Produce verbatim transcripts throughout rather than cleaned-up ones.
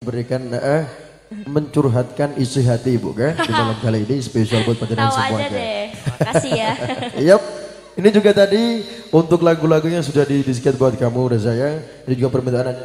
berikan eh mencurhatkan isi hati ibu kan di malam kali ini spesial buat panjenengan semuanya. Tahu aja deh, makasih ya. Yap, ini juga tadi untuk lagu-lagunya sudah didisket buat kamu Reza ya. Ini juga permintaan.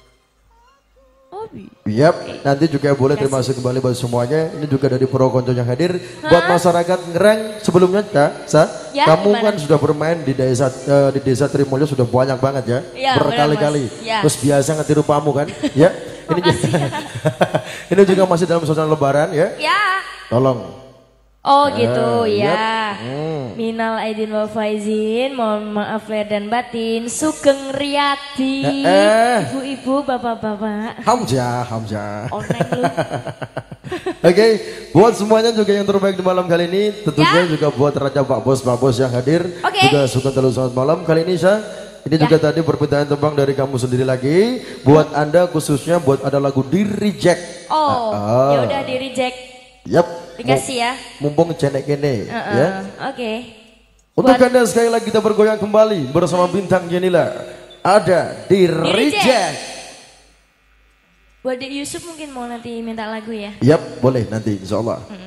Yap, nanti juga boleh terima kasih kembali buat semuanya. Ini juga dari pro konco yang hadir. Hah? Buat masyarakat Ngereng sebelumnya Kak, Sa, ya, kamu gimana? Kan sudah bermain di desa uh, di desa Trimulyo sudah banyak banget ya, ya berkali-kali. Ya. Terus biasa ngetiru pamu kan, ya. Ini juga, ini juga masih dalam suasana Lebaran ya. Ya. Tolong. Oh gitu uh, ya. Yep. Hmm. Minal aidin wal faizin, mohon maaf lahir dan batin. Sugeng Riyadi, ibu-ibu, bapak-bapak. Hamzah, Hamzah. Oneng lu. Oke, okay, buat semuanya juga yang terbaik di malam kali ini, tentunya ya. Juga buat Raja Pak Bos, Pak Bos yang hadir. Okay. Juga sugeng terus selamat malam kali ini saya. Ini ya. Juga tadi permintaan tembang dari kamu sendiri lagi. Buat oh. Anda khususnya buat ada lagu di reject. Oh, uh, ya udah di reject. Yap. Dikasih ya. Mumpung cenek gini, uh -uh. ya. Oke. Okay. Untuk buat... Anda sekali lagi kita bergoyang kembali bersama bintang Jenila. Ada di, di reject. reject. Buat Dik Yusuf mungkin mau nanti minta lagu ya. Yap, boleh nanti insya Allah. Uh -uh.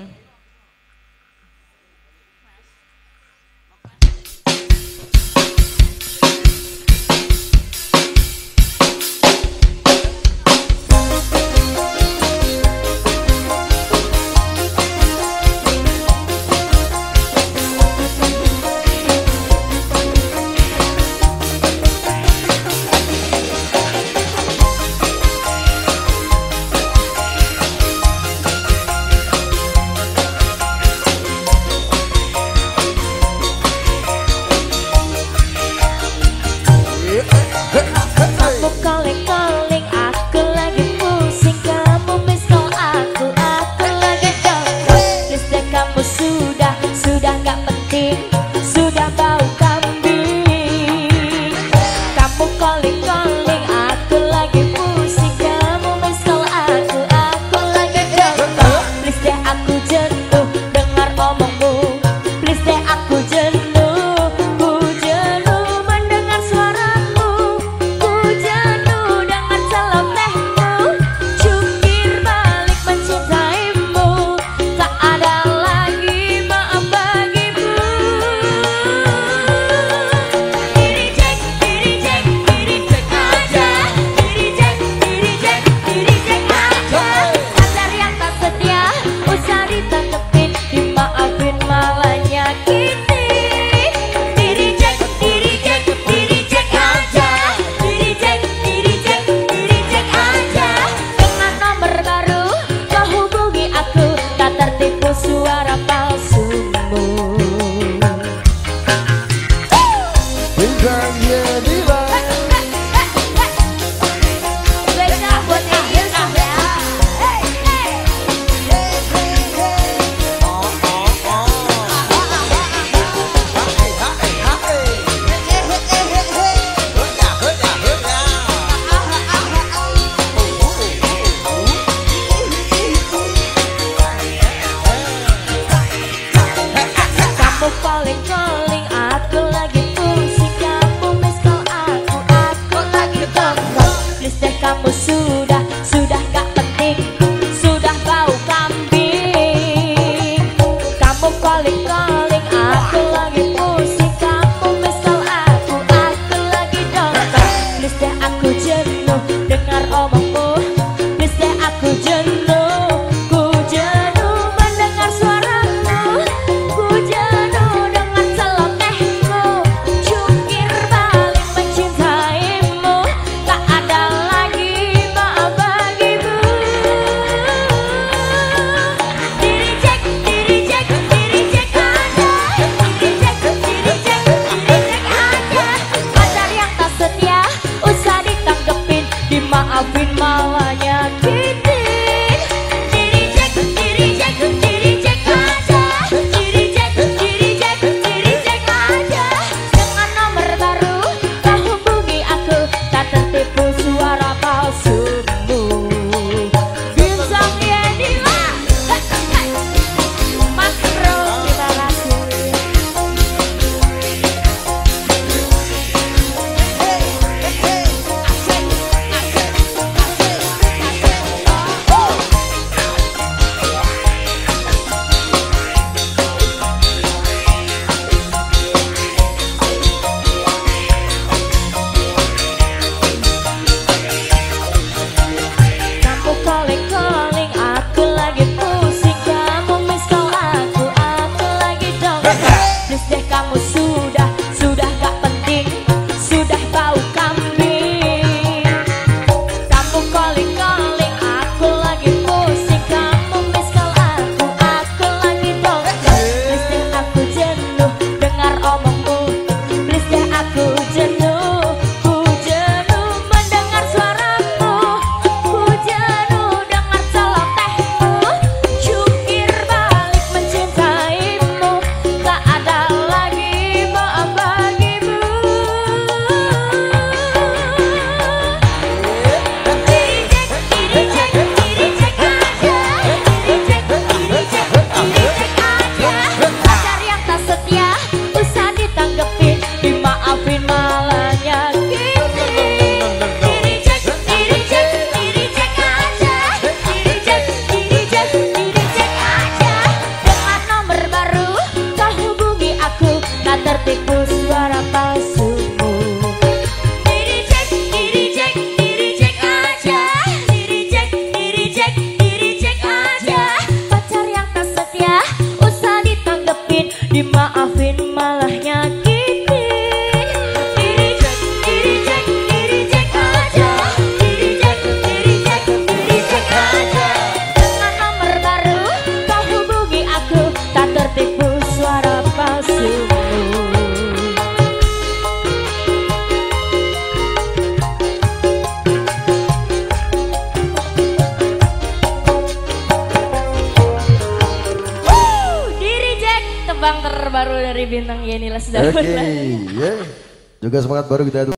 terbang terbaru dari bintang Yeni Lesdaun. Oke, okay, yeah. Juga semangat baru kita